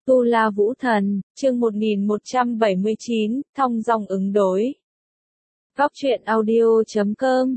Tu La Vũ Thần, chương 1179, thong dong ứng đối. Góc truyện audio.com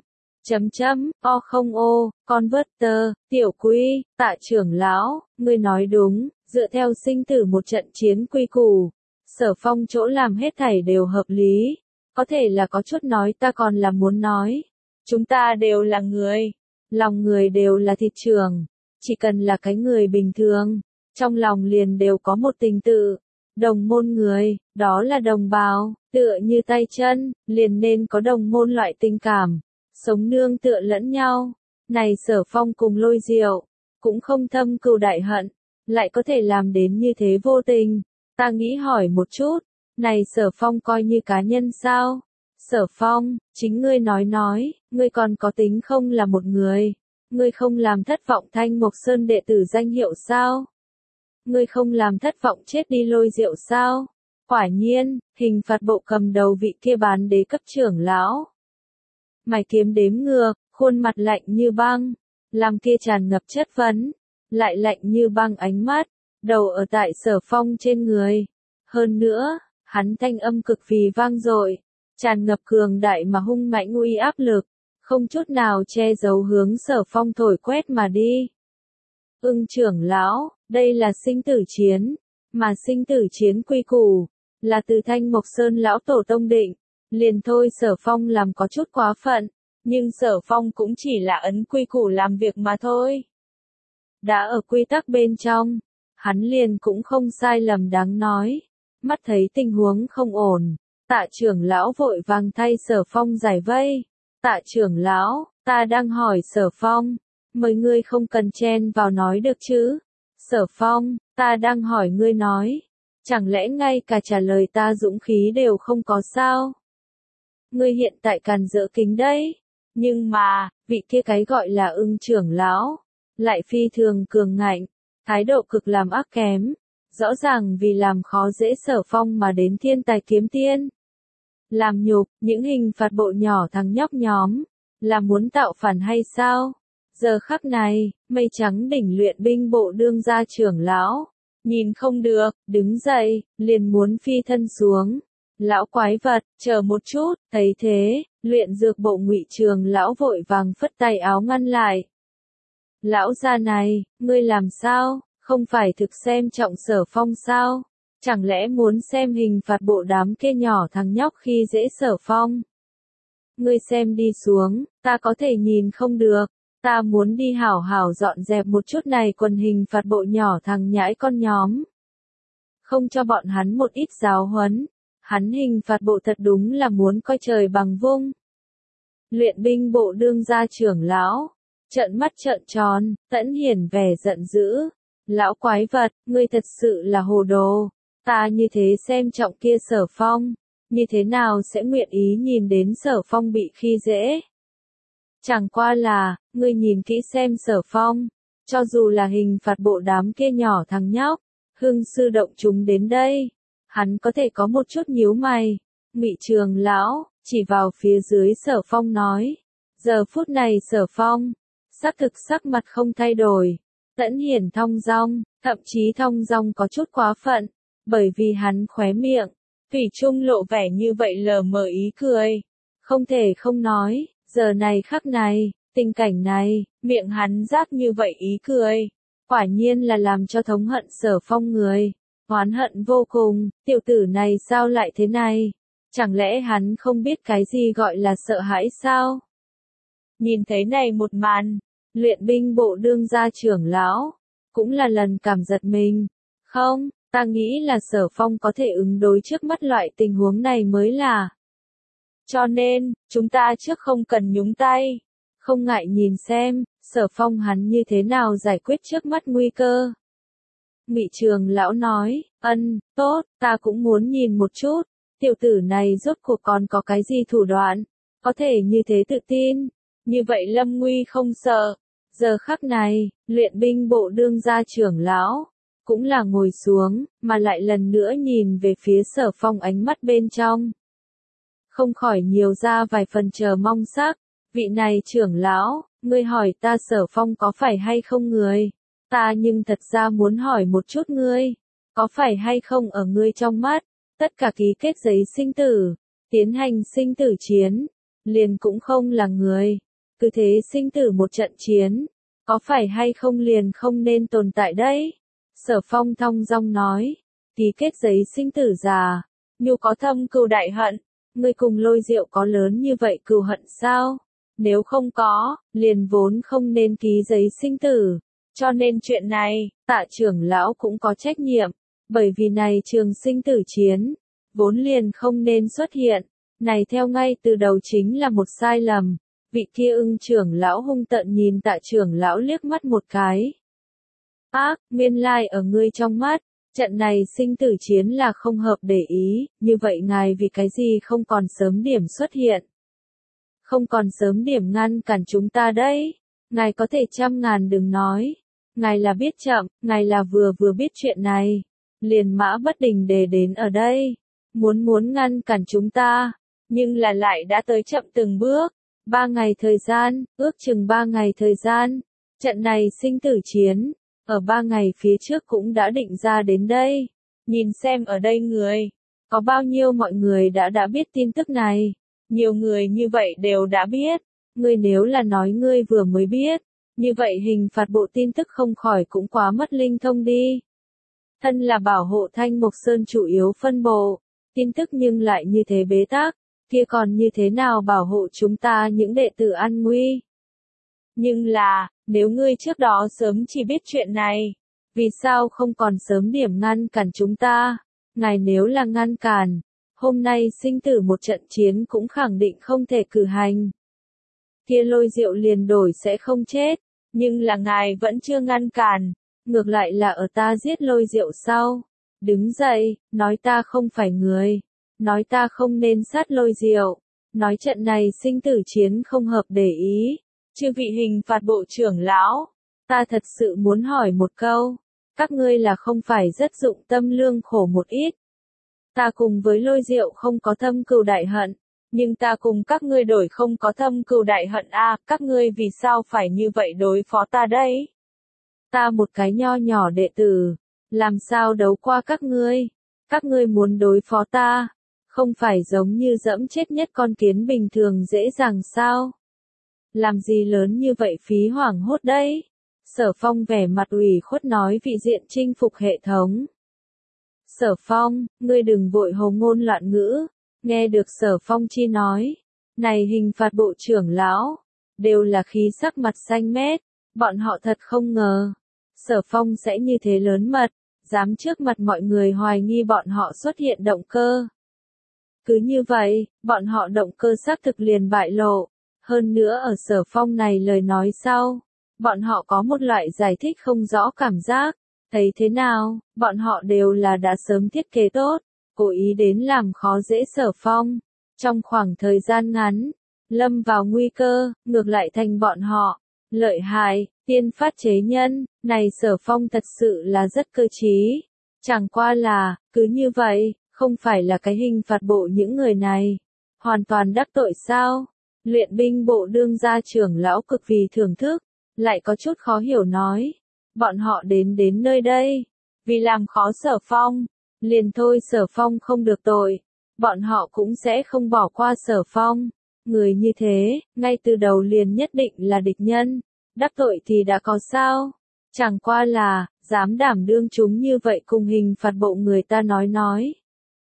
O không Converter, tiểu quy, Tạ trưởng lão, ngươi nói đúng, dựa theo sinh tử một trận chiến quy củ, Sở Phong chỗ làm hết thảy đều hợp lý, có thể là có chút nói ta còn là muốn nói. Chúng ta đều là người, lòng người đều là thịt trường, chỉ cần là cái người bình thường, trong lòng liền đều có một tình tự. Đồng môn người, đó là đồng bào, tựa như tay chân, liền nên có đồng môn loại tình cảm, sống nương tựa lẫn nhau. Này Sở Phong cùng Lôi Diệu, cũng không thâm cừu đại hận, lại có thể làm đến như thế vô tình. Ta nghĩ hỏi một chút, này Sở Phong coi như cá nhân sao? Sở Phong, chính ngươi nói, ngươi còn có tính không là một người? Ngươi không làm thất vọng Thanh Mộc Sơn đệ tử danh hiệu sao? Ngươi không làm thất vọng chết đi Lôi Diệu sao? Quả nhiên, hình phạt bộ cầm đầu vị kia bán đế cấp trưởng lão. Mày kiếm đếm ngược, khuôn mặt lạnh như băng, làm kia tràn ngập chất vấn, lại lạnh như băng ánh mắt, đầu ở tại Sở Phong trên người. Hơn nữa, hắn thanh âm cực kỳ vang dội, tràn ngập cường đại mà hung mãnh uy áp lực, không chút nào che giấu hướng Sở Phong thổi quét mà đi. Ưng trưởng lão, đây là sinh tử chiến, mà sinh tử chiến quy củ, là từ Thanh Mộc Sơn lão tổ tông định, liền thôi Sở Phong làm có chút quá phận, nhưng Sở Phong cũng chỉ là ấn quy củ làm việc mà thôi. Đã ở quy tắc bên trong, hắn liền cũng không sai lầm đáng nói, mắt thấy tình huống không ổn, Tạ trưởng lão vội vàng thay Sở Phong giải vây. Tạ trưởng lão, ta đang hỏi Sở Phong, mời ngươi không cần chen vào nói được chứ? Sở Phong, ta đang hỏi ngươi nói, chẳng lẽ ngay cả trả lời ta dũng khí đều không có sao? Ngươi hiện tại càn dỡ kính đấy, nhưng mà, vị kia cái gọi là Ưng trưởng lão, lại phi thường cường ngạnh, thái độ cực làm ác kém, rõ ràng vì làm khó dễ Sở Phong mà đến thiên tài kiếm tiên. Làm nhục, những hình phạt bộ nhỏ thằng nhóc nhóm, là muốn tạo phản hay sao? Giờ khắc này, mây trắng đỉnh luyện binh bộ đương gia trưởng lão, nhìn không được, đứng dậy, liền muốn phi thân xuống. Lão quái vật, chờ một chút, thấy thế, luyện dược bộ Ngụy Trường lão vội vàng phất tay áo ngăn lại. Lão gia này, ngươi làm sao, không phải thực xem trọng Sở Phong sao? Chẳng lẽ muốn xem hình phạt bộ đám kia nhỏ thằng nhóc khi dễ Sở Phong? Ngươi xem đi xuống, ta có thể nhìn không được, ta muốn đi hảo hảo dọn dẹp một chút này quần hình phạt bộ nhỏ thằng nhãi con nhóm. Không cho bọn hắn một ít giáo huấn, hắn hình phạt bộ thật đúng là muốn coi trời bằng vung. Luyện binh bộ đương gia trưởng lão, trợn mắt trợn tròn, tẫn hiển vẻ giận dữ. Lão quái vật, ngươi thật sự là hồ đồ. Ta như thế xem trọng kia Sở Phong, như thế nào sẽ nguyện ý nhìn đến Sở Phong bị khi dễ? Chẳng qua là, ngươi nhìn kỹ xem Sở Phong, cho dù là hình phạt bộ đám kia nhỏ thằng nhóc, hưng sư động chúng đến đây, hắn có thể có một chút nhíu mày. Ngụy Trường lão, chỉ vào phía dưới Sở Phong nói, giờ phút này Sở Phong, xác thực sắc mặt không thay đổi, tẫn hiển thong dong, thậm chí thong dong có chút quá phận. Bởi vì hắn khóe miệng, thủy chung lộ vẻ như vậy lờ mờ ý cười. Không thể không nói, giờ này khắc này, tình cảnh này, miệng hắn rác như vậy ý cười. Quả nhiên là làm cho thống hận Sở Phong người. Oán hận vô cùng, tiểu tử này sao lại thế này? Chẳng lẽ hắn không biết cái gì gọi là sợ hãi sao? Nhìn thấy này một màn, luyện binh bộ đương gia trưởng lão, cũng là lần cảm giật mình. Không, ta nghĩ là Sở Phong có thể ứng đối trước mắt loại tình huống này mới là. Cho nên, chúng ta trước không cần nhúng tay. Không ngại nhìn xem, Sở Phong hắn như thế nào giải quyết trước mắt nguy cơ. Ngụy Trường lão nói, tốt, ta cũng muốn nhìn một chút. Tiểu tử này rốt cuộc còn có cái gì thủ đoạn, có thể như thế tự tin. Như vậy lâm nguy không sợ. Giờ khắc này, luyện binh bộ đương gia trưởng lão, cũng là ngồi xuống, mà lại lần nữa nhìn về phía Sở Phong ánh mắt bên trong. Không khỏi nhiều ra vài phần chờ mong sắc, vị này trưởng lão, ngươi hỏi ta Sở Phong có phải hay không người? Ta nhưng thật ra muốn hỏi một chút ngươi, có phải hay không ở ngươi trong mắt, tất cả ký kết giấy sinh tử, tiến hành sinh tử chiến, liền cũng không là người, cứ thế sinh tử một trận chiến, có phải hay không liền không nên tồn tại đấy. Sở Phong thong dong nói, ký kết giấy sinh tử già, nhu có thâm cừu đại hận, ngươi cùng Lôi Diệu có lớn như vậy cừu hận sao? Nếu không có, liền vốn không nên ký giấy sinh tử. Cho nên chuyện này, Tạ trưởng lão cũng có trách nhiệm, bởi vì này trường sinh tử chiến, vốn liền không nên xuất hiện, này theo ngay từ đầu chính là một sai lầm. Vị kia Ưng trưởng lão hung tợn nhìn Tạ trưởng lão liếc mắt một cái. Ác, nguyên lai ở ngươi trong mắt, trận này sinh tử chiến là không hợp để ý, như vậy ngài vì cái gì không còn sớm điểm xuất hiện? Không còn sớm điểm ngăn cản chúng ta đấy. Ngài có thể trăm ngàn đừng nói. Ngài là biết chậm, ngài là vừa biết chuyện này. Liền mã bất đình để đến ở đây. Muốn ngăn cản chúng ta. Nhưng là lại đã tới chậm từng bước. 3 ngày thời gian, ước chừng 3 ngày thời gian. Trận này sinh tử chiến, ở 3 ngày phía trước cũng đã định ra đến đây. Nhìn xem ở đây người, có bao nhiêu mọi người đã biết tin tức này. Nhiều người như vậy đều đã biết. Ngươi nếu là nói ngươi vừa mới biết, như vậy hình phạt bộ tin tức không khỏi cũng quá mất linh thông đi. Thân là bảo hộ Thanh Mộc Sơn chủ yếu phân bộ, tin tức nhưng lại như thế bế tắc, kia còn như thế nào bảo hộ chúng ta những đệ tử an nguy? Nhưng là, nếu ngươi trước đó sớm chỉ biết chuyện này, vì sao không còn sớm điểm ngăn cản chúng ta? Ngài nếu là ngăn cản, hôm nay sinh tử một trận chiến cũng khẳng định không thể cử hành. Kia Lôi Diệu liền đổi sẽ không chết, nhưng là ngài vẫn chưa ngăn cản, ngược lại là ở ta giết Lôi Diệu sau. Đứng dậy, nói ta không phải người, nói ta không nên sát Lôi Diệu, nói trận này sinh tử chiến không hợp để ý. Chư vị hình phạt bộ trưởng lão, ta thật sự muốn hỏi một câu, các ngươi là không phải rất dụng tâm lương khổ một ít. Ta cùng với Lôi Diệu không có thâm cừu đại hận, nhưng ta cùng các ngươi đổi không có thâm cừu đại hận a, các ngươi vì sao phải như vậy đối phó ta đấy? Ta một cái nho nhỏ đệ tử, làm sao đấu qua các ngươi? Các ngươi muốn đối phó ta, không phải giống như dẫm chết nhất con kiến bình thường dễ dàng sao? Làm gì lớn như vậy phí hoảng hốt đấy? Sở Phong vẻ mặt ủy khuất nói vị diện chinh phục hệ thống. Sở Phong, ngươi đừng vội hồ ngôn loạn ngữ. Nghe được Sở Phong chi nói, này hình phạt bộ trưởng lão, đều là khí sắc mặt xanh mét, bọn họ thật không ngờ. Sở Phong sẽ như thế lớn mật, dám trước mặt mọi người hoài nghi bọn họ xuất hiện động cơ. Cứ như vậy, bọn họ động cơ xác thực liền bại lộ. Hơn nữa ở Sở Phong này lời nói sau, bọn họ có một loại giải thích không rõ cảm giác. Thấy thế nào, bọn họ đều là đã sớm thiết kế tốt, cố ý đến làm khó dễ Sở Phong. Trong khoảng thời gian ngắn, lâm vào nguy cơ, ngược lại thành bọn họ. Lợi hại, tiên phát chế nhân, này Sở Phong thật sự là rất cơ trí. Chẳng qua là, cứ như vậy, không phải là cái hình phạt bộ những người này. Hoàn toàn đắc tội sao? Luyện binh bộ đương gia trưởng lão cực vì thưởng thức, lại có chút khó hiểu nói. Bọn họ đến nơi đây, vì làm khó Sở Phong, liền thôi Sở Phong không được tội, bọn họ cũng sẽ không bỏ qua Sở Phong. Người như thế, ngay từ đầu liền nhất định là địch nhân, đắc tội thì đã có sao? Chẳng qua là, dám đảm đương chúng như vậy cùng hình phạt bộ người ta nói.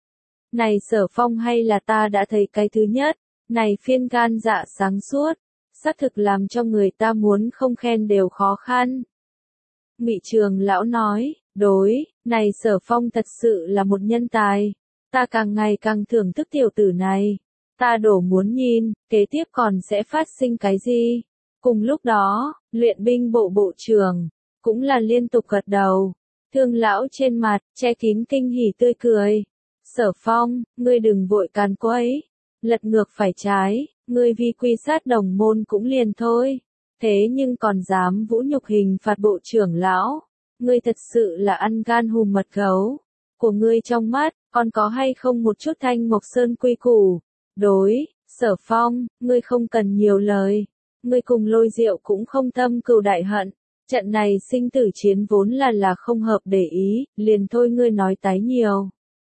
Này Sở Phong hay là ta đã thấy cái thứ nhất, này phiên gan dạ sáng suốt, xác thực làm cho người ta muốn không khen đều khó khăn. Ngụy Trường lão nói, đối, này Sở Phong thật sự là một nhân tài, ta càng ngày càng thưởng thức tiểu tử này, ta đổ muốn nhìn, kế tiếp còn sẽ phát sinh cái gì. Cùng lúc đó, luyện binh bộ bộ trưởng, cũng là liên tục gật đầu, Thương lão trên mặt, che kín kinh hỉ tươi cười. Sở Phong, ngươi đừng vội càn quấy, lật ngược phải trái, ngươi vi quy sát đồng môn cũng liền thôi. Thế nhưng còn dám vũ nhục hình phạt bộ trưởng lão, ngươi thật sự là ăn gan hùm mật gấu. Của ngươi trong mắt, còn có hay không một chút Thanh Mộc Sơn quy củ? Đối, Sở Phong, ngươi không cần nhiều lời. Ngươi cùng Lôi Diệu cũng không thâm cừu đại hận. Trận này sinh tử chiến vốn là không hợp để ý, liền thôi ngươi nói tái nhiều.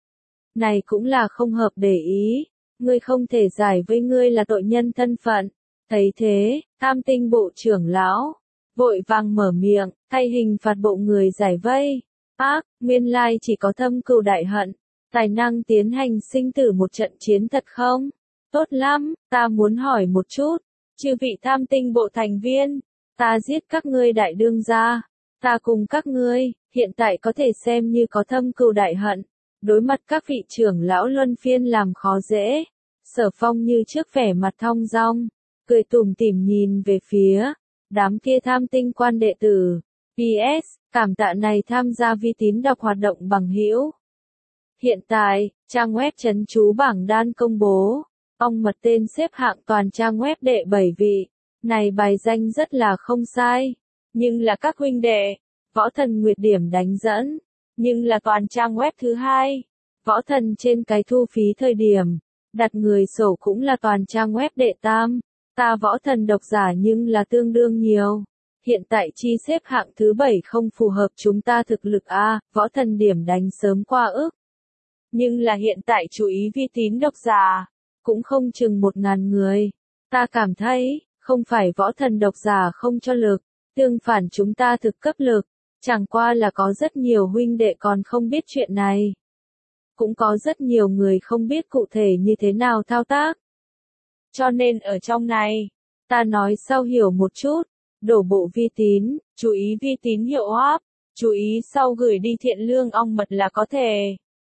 Này cũng là không hợp để ý, ngươi không thể giải với ngươi là tội nhân thân phận. Thấy thế, Tam Tinh bộ trưởng lão vội vàng mở miệng, thay hình phạt bộ người giải vây. Nguyên lai chỉ có thâm cừu đại hận, tài năng tiến hành sinh tử một trận chiến thật không? Tốt lắm, ta muốn hỏi một chút, chư vị Tam Tinh bộ thành viên, ta giết các ngươi đại đương gia, ta cùng các ngươi, hiện tại có thể xem như có thâm cừu đại hận, đối mặt các vị trưởng lão luân phiên làm khó dễ. Sở Phong như trước vẻ mặt thong dong, cười tủm tỉm nhìn về phía đám kia Tham Tinh quan đệ tử. PS, cảm tạ này tham gia vi tín đọc hoạt động bằng hữu. Hiện tại, trang web trấn chú bảng đan công bố, ong mật tên xếp hạng toàn trang web đệ 7 vị. Này bài danh rất là không sai, nhưng là các huynh đệ, Võ Thần Nguyệt điểm đánh dẫn, nhưng là toàn trang web thứ 2. Võ Thần trên cái thu phí thời điểm, đặt người sổ cũng là toàn trang web đệ tam. Ta Võ Thần độc giả nhưng là tương đương nhiều. Hiện tại chi xếp hạng thứ 7 không phù hợp chúng ta thực lực A, Võ Thần điểm đánh sớm qua ước. Nhưng là hiện tại chú ý vi tín độc giả, cũng không chừng 1000 người. Ta cảm thấy, không phải Võ Thần độc giả không cho lực, tương phản chúng ta thực cấp lực, chẳng qua là có rất nhiều huynh đệ còn không biết chuyện này. Cũng có rất nhiều người không biết cụ thể như thế nào thao tác. Cho nên ở trong này, ta nói sau hiểu một chút, đổ bộ vi tín, chú ý vi tín hiệu áp, chú ý sau gửi đi thiện lương ong mật là có thể.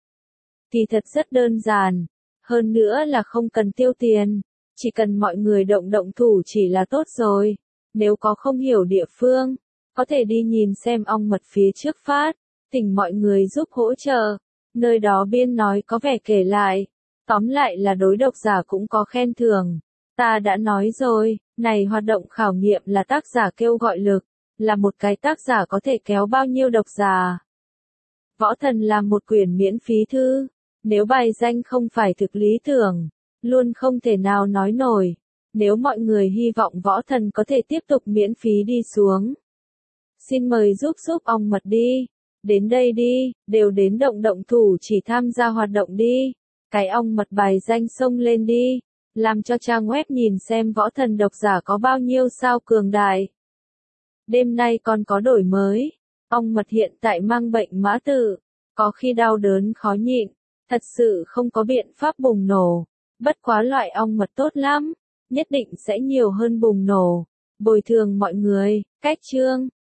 Thì thật rất đơn giản, hơn nữa là không cần tiêu tiền, chỉ cần mọi người động thủ chỉ là tốt rồi. Nếu có không hiểu địa phương, có thể đi nhìn xem ong mật phía trước phát, thỉnh mọi người giúp hỗ trợ. Nơi đó biên nói có vẻ kể lại, tóm lại là đối độc giả cũng có khen thưởng. Ta đã nói rồi, này hoạt động khảo nghiệm là tác giả kêu gọi lực, là một cái tác giả có thể kéo bao nhiêu độc giả. Võ Thần là một quyển miễn phí thư, nếu bài danh không phải thực lý tưởng, luôn không thể nào nói nổi. Nếu mọi người hy vọng Võ Thần có thể tiếp tục miễn phí đi xuống, xin mời giúp ong mật đi. Đến đây đi, đều đến động thủ chỉ tham gia hoạt động đi. Cái ong mật bài danh xông lên đi, làm cho trang web nhìn xem Võ Thần độc giả có bao nhiêu sao cường đại. Đêm nay còn có đổi mới, ong mật hiện tại mang bệnh mã tử, có khi đau đớn khó nhịn, thật sự không có biện pháp bùng nổ. Bất quá loại ong mật tốt lắm, nhất định sẽ nhiều hơn bùng nổ. Bồi thường mọi người, cách chương.